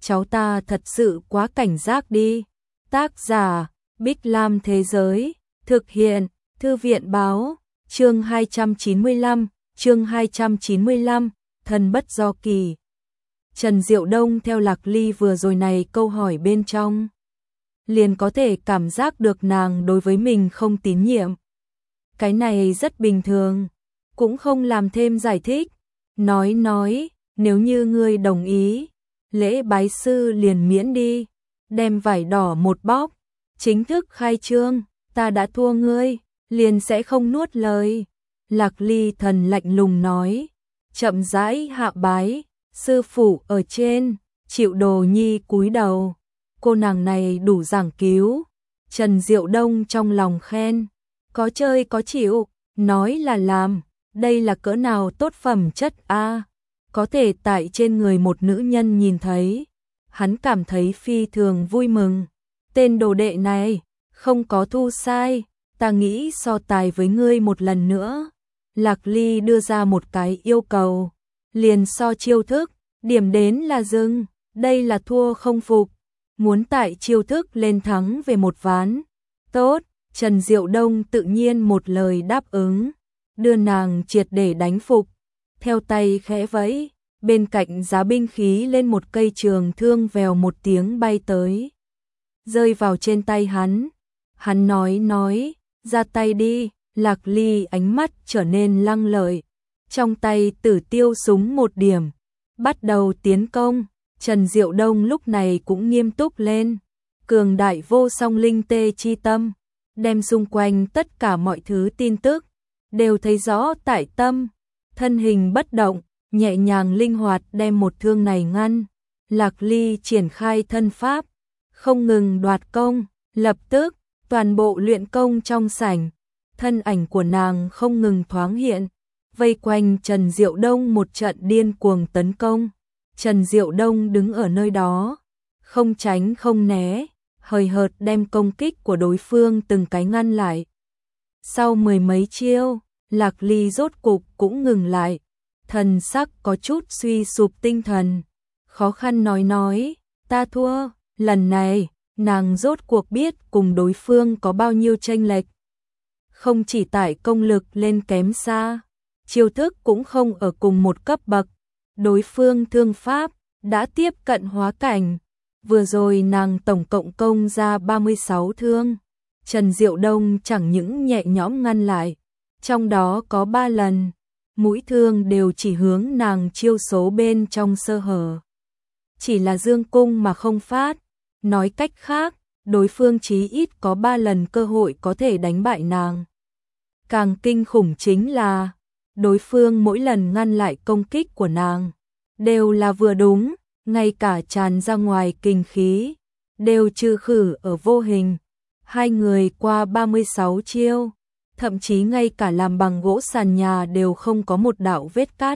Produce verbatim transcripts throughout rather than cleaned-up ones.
cháu ta thật sự quá cảnh giác đi. Tác giả Bích Lam Thế Giới, thực hiện Thư viện Báo, chương hai trăm chín mươi lăm, chương hai trăm chín mươi lăm, Thân bất do kỳ. Trần Diệu Đông theo Lạc Ly vừa rồi này câu hỏi bên trong, liền có thể cảm giác được nàng đối với mình không tín nhiệm. Cái này rất bình thường, cũng không làm thêm giải thích, nói nói, nếu như ngươi đồng ý, lễ bái sư liền miễn đi, đem vải đỏ một bóc, chính thức khai trương, ta đã thua ngươi, liền sẽ không nuốt lời. Lạc Ly thần lạnh lùng nói, chậm rãi hạ bái, sư phụ ở trên, Triệu Đồ Nhi cúi đầu, cô nàng này đủ giảng cứu. Trần Diệu Đông trong lòng khen, có chơi có chịu, nói là làm, đây là cỡ nào tốt phẩm chất a, có thể tại trên người một nữ nhân nhìn thấy, hắn cảm thấy phi thường vui mừng. Tên đồ đệ này, không có thu sai, ta nghĩ so tài với ngươi một lần nữa. Lạc Ly đưa ra một cái yêu cầu, liền so chiêu thức, điểm đến là dừng, đây là thua không phục, muốn tại chiêu thức lên thắng về một ván. Tốt, Trần Diệu Đông tự nhiên một lời đáp ứng, đưa nàng triệt để đánh phục, theo tay khẽ vẫy, bên cạnh giá binh khí lên một cây trường thương vèo một tiếng bay tới, rơi vào trên tay hắn. Hắn nói nói, ra tay đi. Lạc Ly ánh mắt trở nên lăng lợi, trong tay Tử Tiêu súng một điểm, bắt đầu tiến công. Trần Diệu Đông lúc này cũng nghiêm túc lên, cường đại vô song linh tê chi tâm, đem xung quanh tất cả mọi thứ tin tức đều thấy rõ tại tâm, thân hình bất động, nhẹ nhàng linh hoạt đem một thương này ngăn. Lạc Ly triển khai thân pháp, không ngừng đoạt công, lập tức toàn bộ luyện công trong sảnh, thân ảnh của nàng không ngừng thoáng hiện, vây quanh Trần Diệu Đông một trận điên cuồng tấn công. Trần Diệu Đông đứng ở nơi đó, không tránh không né, hời hợt đem công kích của đối phương từng cái ngăn lại. Sau mười mấy chiêu, Lạc Ly rốt cục cũng ngừng lại, thần sắc có chút suy sụp tinh thần, khó khăn nói nói, ta thua. Lần này, nàng rốt cuộc biết cùng đối phương có bao nhiêu chênh lệch. Không chỉ tại công lực lên kém xa, chiêu thức cũng không ở cùng một cấp bậc. Đối phương thương pháp đã tiếp cận hóa cảnh, vừa rồi nàng tổng cộng công ra ba mươi sáu thương, Trần Diệu Đông chẳng những nhẹ nhõm ngăn lại, trong đó có ba lần, mũi thương đều chỉ hướng nàng chiêu số bên trong sơ hở, chỉ là dương cung mà không phát. Nói cách khác, đối phương chí ít có ba lần cơ hội có thể đánh bại nàng. Càng kinh khủng chính là, đối phương mỗi lần ngăn lại công kích của nàng, đều là vừa đúng, ngay cả tràn ra ngoài kinh khí, đều trừ khử ở vô hình. Hai người qua ba mươi sáu chiêu, thậm chí ngay cả làm bằng gỗ sàn nhà đều không có một đạo vết cắt.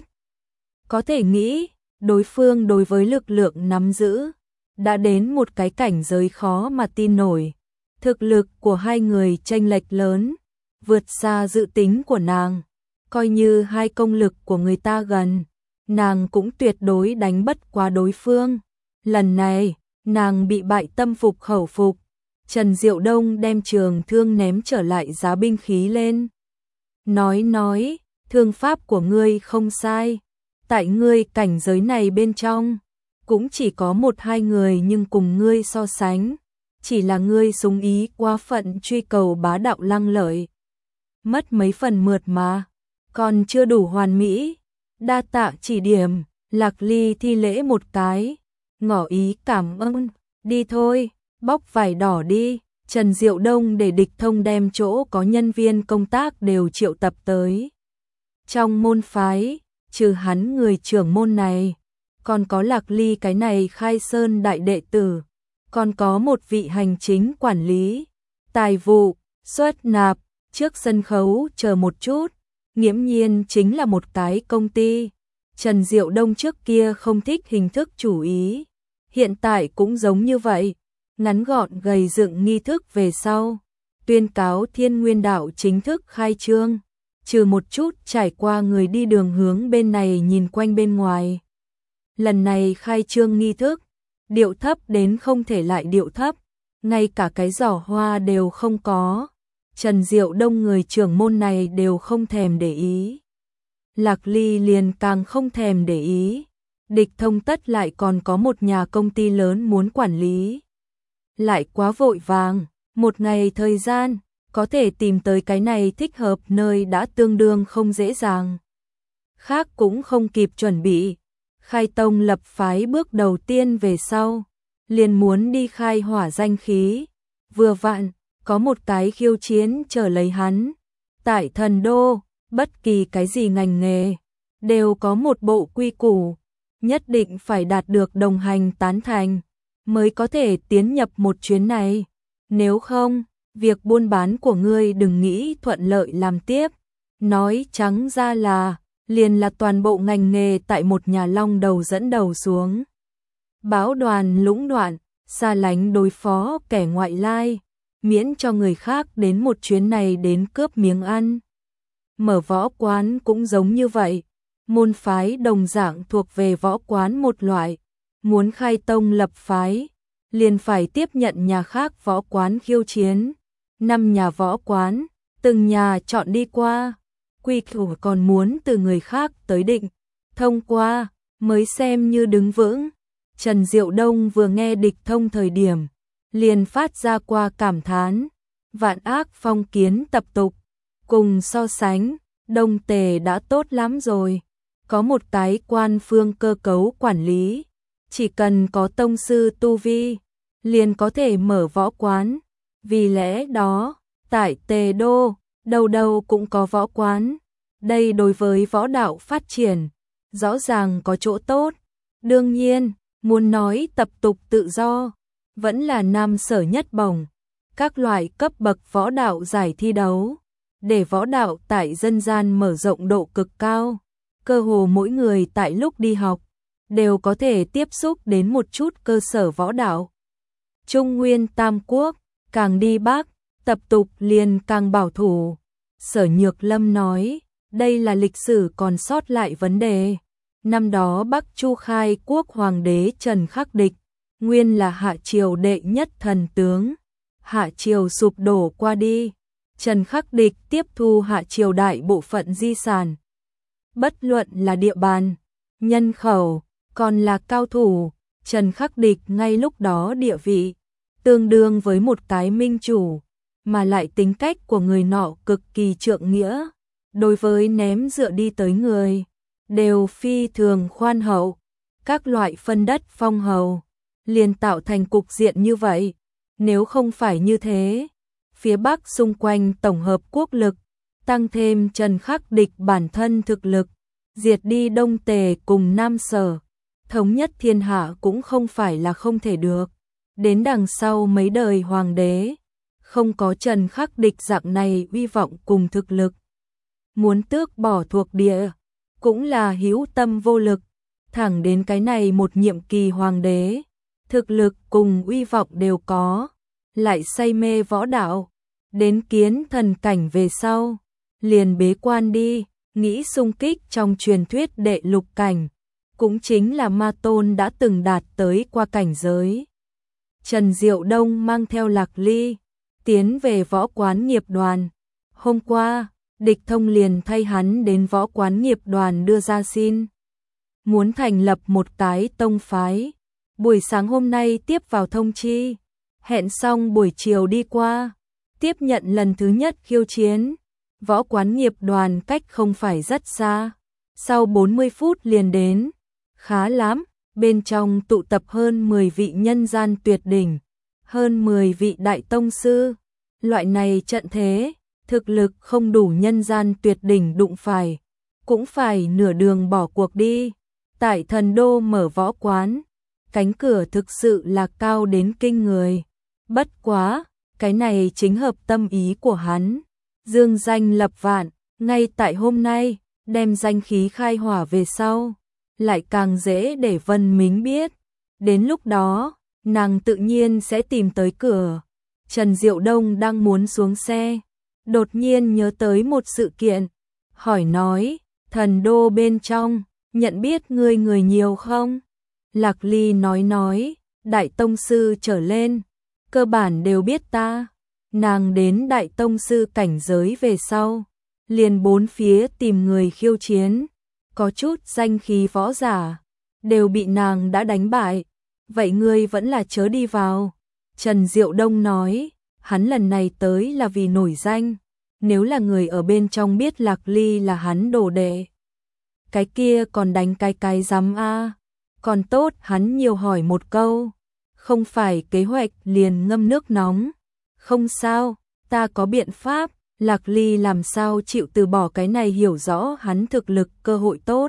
Có thể nghĩ, đối phương đối với lực lượng nắm giữ, đã đến một cái cảnh giới khó mà tin nổi. Thực lực của hai người chênh lệch lớn, vượt xa dự tính của nàng. Coi như hai công lực của người ta gần, nàng cũng tuyệt đối đánh bất quá đối phương. Lần này, nàng bị bại tâm phục khẩu phục. Trần Diệu Đông đem trường thương ném trở lại giá binh khí lên. Nói nói, thương pháp của ngươi không sai. Tại ngươi cảnh giới này bên trong, cũng chỉ có một hai người nhưng cùng ngươi so sánh, chỉ là ngươi súng ý quá phận truy cầu bá đạo lăng lợi. Mất mấy phần mượt mà, còn chưa đủ hoàn mỹ. Đa tạ chỉ điểm. Lạc Ly thi lễ một cái, ngỏ ý cảm ơn. Đi thôi, bóc vải đỏ đi. Trần Diệu Đông để địch thông đem chỗ có nhân viên công tác đều triệu tập tới. Trong môn phái, trừ hắn người trưởng môn này, còn có Lạc Ly cái này khai sơn đại đệ tử, còn có một vị hành chính quản lý, tài vụ, xuất nạp, trước sân khấu chờ một chút, nghiễm nhiên chính là một cái công ty. Trần Diệu Đông trước kia không thích hình thức chủ ý, hiện tại cũng giống như vậy, ngắn gọn gầy dựng nghi thức về sau, tuyên cáo Thiên Nguyên Đạo chính thức khai trương, trừ một chút trải qua người đi đường hướng bên này nhìn quanh bên ngoài. Lần này khai trương nghi thức, điệu thấp đến không thể lại điệu thấp, ngay cả cái giỏ hoa đều không có. Trần Diệu Đông người trưởng môn này đều không thèm để ý. Lạc Ly liền càng không thèm để ý. Địch Thông Tất lại còn có một nhà công ty lớn muốn quản lý. Lại quá vội vàng, một ngày thời gian, có thể tìm tới cái này thích hợp nơi đã tương đương không dễ dàng. Khác cũng không kịp chuẩn bị. Khai tông lập phái bước đầu tiên về sau, liền muốn đi khai hỏa danh khí. Vừa vặn, có một cái khiêu chiến chờ lấy hắn. Tại thần đô, bất kỳ cái gì ngành nghề, đều có một bộ quy củ, nhất định phải đạt được đồng hành tán thành, mới có thể tiến nhập một chuyến này. Nếu không, việc buôn bán của ngươi đừng nghĩ thuận lợi làm tiếp. Nói trắng ra là, liền là toàn bộ ngành nghề tại một nhà long đầu dẫn đầu xuống. Báo đoàn lũng đoạn, xa lánh đối phó kẻ ngoại lai, miễn cho người khác đến một chuyến này đến cướp miếng ăn. Mở võ quán cũng giống như vậy, môn phái đồng dạng thuộc về võ quán một loại, muốn khai tông lập phái, liền phải tiếp nhận nhà khác võ quán khiêu chiến. Năm nhà võ quán, từng nhà chọn đi qua, quy củ còn muốn từ người khác tới định, thông qua, mới xem như đứng vững. Trần Diệu Đông vừa nghe Địch Thông thời điểm, liền phát ra qua cảm thán, vạn ác phong kiến tập tục, cùng so sánh, Đông Tề đã tốt lắm rồi, có một cái quan phương cơ cấu quản lý, chỉ cần có tông sư tu vi, liền có thể mở võ quán, vì lẽ đó, tại Tề Đô, đầu đầu cũng có võ quán, đây đối với võ đạo phát triển, rõ ràng có chỗ tốt, đương nhiên, muốn nói tập tục tự do, vẫn là nam sở nhất bổng, các loại cấp bậc võ đạo giải thi đấu, để võ đạo tại dân gian mở rộng độ cực cao, cơ hồ mỗi người tại lúc đi học, đều có thể tiếp xúc đến một chút cơ sở võ đạo. Trung Nguyên Tam Quốc, càng đi Bắc, tập tục liền càng bảo thủ. Sở Nhược Lâm nói, đây là lịch sử còn sót lại vấn đề. Năm đó Bắc Chu khai quốc hoàng đế Trần Khắc Địch, nguyên là Hạ Triều đệ nhất thần tướng. Hạ Triều sụp đổ qua đi, Trần Khắc Địch tiếp thu Hạ Triều đại bộ phận di sản. Bất luận là địa bàn, nhân khẩu, còn là cao thủ, Trần Khắc Địch ngay lúc đó địa vị, tương đương với một cái minh chủ, mà lại tính cách của người nọ cực kỳ trượng nghĩa, đối với ném dựa đi tới người, đều phi thường khoan hậu, các loại phân đất phong hầu, liền tạo thành cục diện như vậy. Nếu không phải như thế, phía Bắc xung quanh tổng hợp quốc lực, tăng thêm Trần Khắc Địch bản thân thực lực, diệt đi Đông Tề cùng Nam Sở, thống nhất thiên hạ cũng không phải là không thể được. Đến đằng sau mấy đời hoàng đế, không có Trần Khắc Địch dạng này uy vọng cùng thực lực, muốn tước bỏ thuộc địa, cũng là hữu tâm vô lực. Thẳng đến cái này một nhiệm kỳ hoàng đế, thực lực cùng uy vọng đều có, lại say mê võ đạo, đến kiến thần cảnh về sau, liền bế quan đi, nghĩ xung kích trong truyền thuyết đệ lục cảnh, cũng chính là Ma Tôn đã từng đạt tới qua cảnh giới. Trần Diệu Đông mang theo Lạc Ly, tiến về võ quán nghiệp đoàn. Hôm qua, Địch Thông liền thay hắn đến võ quán nghiệp đoàn đưa ra xin. Muốn thành lập một cái tông phái. Buổi sáng hôm nay tiếp vào thông chi. Hẹn xong buổi chiều đi qua. Tiếp nhận lần thứ nhất khiêu chiến. Võ quán nghiệp đoàn cách không phải rất xa. Sau bốn mươi phút liền đến. Khá lắm, bên trong tụ tập hơn mười vị nhân gian tuyệt đỉnh. Hơn mười vị đại tông sư. Loại này trận thế, thực lực không đủ nhân gian tuyệt đỉnh đụng phải. Cũng phải nửa đường bỏ cuộc đi. Tại thần đô mở võ quán. Cánh cửa thực sự là cao đến kinh người. Bất quá, cái này chính hợp tâm ý của hắn. Dương danh lập vạn, ngay tại hôm nay, đem danh khí khai hỏa về sau, lại càng dễ để Vân Mính biết. Đến lúc đó, nàng tự nhiên sẽ tìm tới cửa. Trần Diệu Đông đang muốn xuống xe, đột nhiên nhớ tới một sự kiện, hỏi nói, thần đô bên trong, nhận biết ngươi người nhiều không? Lạc Ly nói nói, đại tông sư trở lên, cơ bản đều biết ta. Nàng đến đại tông sư cảnh giới về sau, liền bốn phía tìm người khiêu chiến, có chút danh khí võ giả, đều bị nàng đã đánh bại. Vậy ngươi vẫn là chớ đi vào. Trần Diệu Đông nói, hắn lần này tới là vì nổi danh, nếu là người ở bên trong biết Lạc Ly là hắn đồ đệ, cái kia còn đánh cái cái rắm a. Còn tốt hắn nhiều hỏi một câu, không phải kế hoạch liền ngâm nước nóng. Không sao, ta có biện pháp. Lạc Ly làm sao chịu từ bỏ cái này hiểu rõ hắn thực lực cơ hội tốt.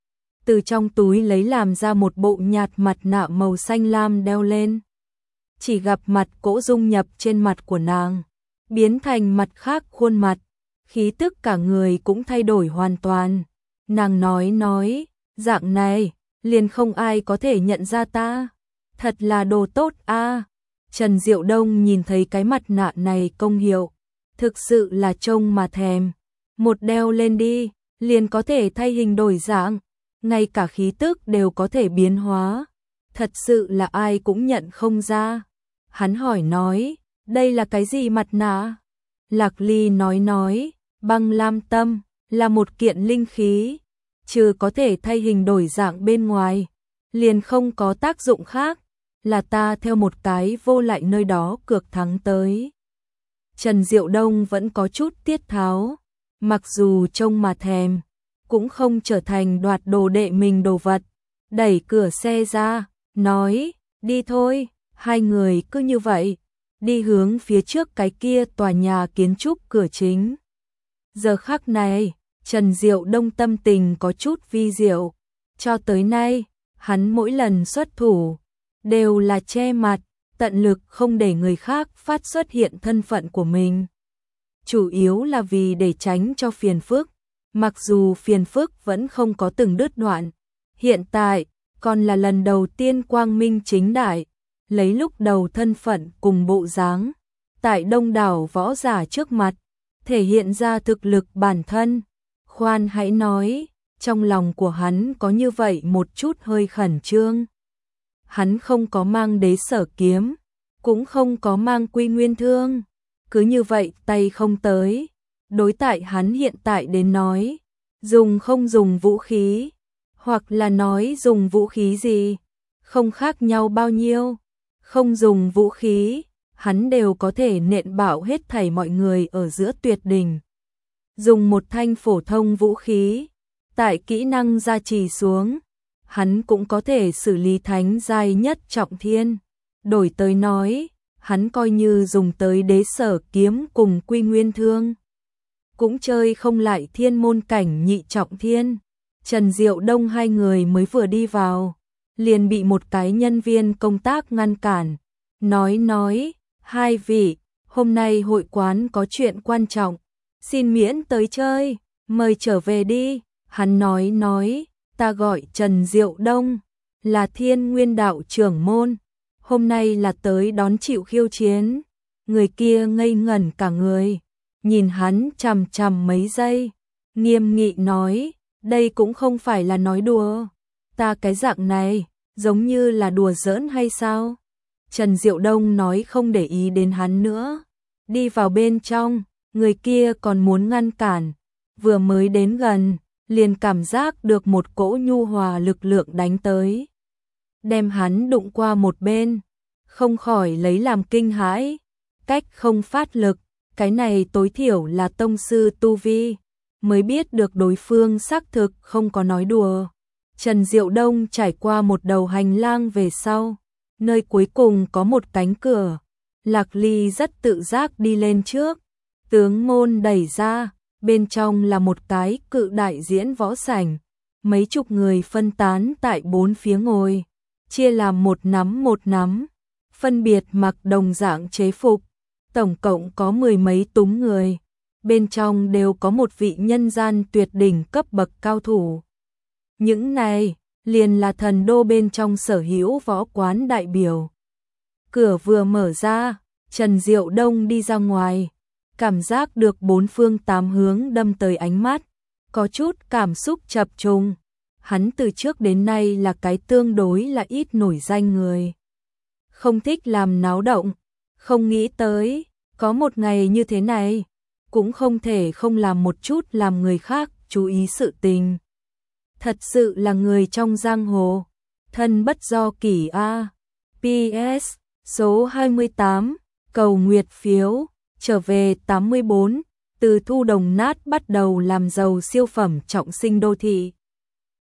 Từ trong túi lấy làm ra một bộ nhạt mặt nạ màu xanh lam đeo lên. Chỉ gặp mặt cỗ dung nhập trên mặt của nàng, biến thành mặt khác khuôn mặt, khí tức cả người cũng thay đổi hoàn toàn. Nàng nói nói, dạng này, liền không ai có thể nhận ra ta. Thật là đồ tốt a. Trần Diệu Đông nhìn thấy cái mặt nạ này công hiệu, thực sự là trông mà thèm. Một đeo lên đi, liền có thể thay hình đổi dạng, ngay cả khí tức đều có thể biến hóa. Thật sự là ai cũng nhận không ra. Hắn hỏi nói, đây là cái gì mặt nạ? Lạc Ly nói nói, băng lam tâm, là một kiện linh khí, trừ có thể thay hình đổi dạng bên ngoài, liền không có tác dụng khác, là ta theo một cái vô lại nơi đó cược thắng tới. Trần Diệu Đông vẫn có chút tiết tháo, mặc dù trông mà thèm, cũng không trở thành đoạt đồ đệ mình đồ vật. Đẩy cửa xe ra, nói, đi thôi. Hai người cứ như vậy, đi hướng phía trước cái kia tòa nhà kiến trúc cửa chính. Giờ khắc này, Trần Diệu Đông tâm tình có chút vi diệu. Cho tới nay, hắn mỗi lần xuất thủ, đều là che mặt, tận lực không để người khác phát xuất hiện thân phận của mình. Chủ yếu là vì để tránh cho phiền phức, mặc dù phiền phức vẫn không có từng đứt đoạn. Hiện tại, còn là lần đầu tiên quang minh chính đại, lấy lúc đầu thân phận cùng bộ dáng, tại đông đảo võ giả trước mặt, thể hiện ra thực lực bản thân. Khoan hãy nói, trong lòng của hắn có như vậy một chút hơi khẩn trương. Hắn không có mang đế sở kiếm, cũng không có mang quy nguyên thương, cứ như vậy tay không tới. Đối tại hắn hiện tại đến nói, dùng không dùng vũ khí, hoặc là nói dùng vũ khí gì, không khác nhau bao nhiêu. Không dùng vũ khí, hắn đều có thể nện bạo hết thảy mọi người ở giữa tuyệt đỉnh. Dùng một thanh phổ thông vũ khí, tại kỹ năng gia trì xuống, hắn cũng có thể xử lý thánh giai nhất trọng thiên. Đổi tới nói, hắn coi như dùng tới đế sở kiếm cùng quy nguyên thương, cũng chơi không lại thiên môn cảnh nhị trọng thiên. Trần Diệu Đông hai người mới vừa đi vào, liền bị một cái nhân viên công tác ngăn cản, nói nói, hai vị, hôm nay hội quán có chuyện quan trọng, xin miễn tới chơi, mời trở về đi. Hắn nói nói, ta gọi Trần Diệu Đông, là Thiên Nguyên Đạo trưởng môn, hôm nay là tới đón chịu khiêu chiến. Người kia ngây ngẩn cả người, nhìn hắn chằm chằm mấy giây, nghiêm nghị nói, đây cũng không phải là nói đùa, ta cái dạng này, giống như là đùa giỡn hay sao? Trần Diệu Đông nói không để ý đến hắn nữa, đi vào bên trong. Người kia còn muốn ngăn cản, vừa mới đến gần, liền cảm giác được một cỗ nhu hòa lực lượng đánh tới, đem hắn đụng qua một bên, không khỏi lấy làm kinh hãi. Cách không phát lực, cái này tối thiểu là tông sư tu vi, mới biết được đối phương xác thực không có nói đùa. Trần Diệu Đông trải qua một đầu hành lang về sau, nơi cuối cùng có một cánh cửa. Lạc Ly rất tự giác đi lên trước, tướng môn đẩy ra, bên trong là một cái cự đại diễn võ sảnh, mấy chục người phân tán tại bốn phía ngồi, chia làm một nắm một nắm, phân biệt mặc đồng dạng chế phục, tổng cộng có mười mấy túng người, bên trong đều có một vị nhân gian tuyệt đỉnh cấp bậc cao thủ. Những này liền là thần đô bên trong sở hữu võ quán đại biểu. Cửa vừa mở ra, Trần Diệu Đông đi ra ngoài, cảm giác được bốn phương tám hướng đâm tới ánh mắt, có chút cảm xúc chập trùng. Hắn từ trước đến nay là cái tương đối là ít nổi danh người, không thích làm náo động, không nghĩ tới, có một ngày như thế này, cũng không thể không làm một chút làm người khác chú ý sự tình. Thật sự là người trong giang hồ, thân bất do kỷ a. pê ét số hai mươi tám, cầu nguyệt phiếu, trở về tám mươi bốn, từ thu đồng nát bắt đầu làm giàu siêu phẩm trọng sinh đô thị.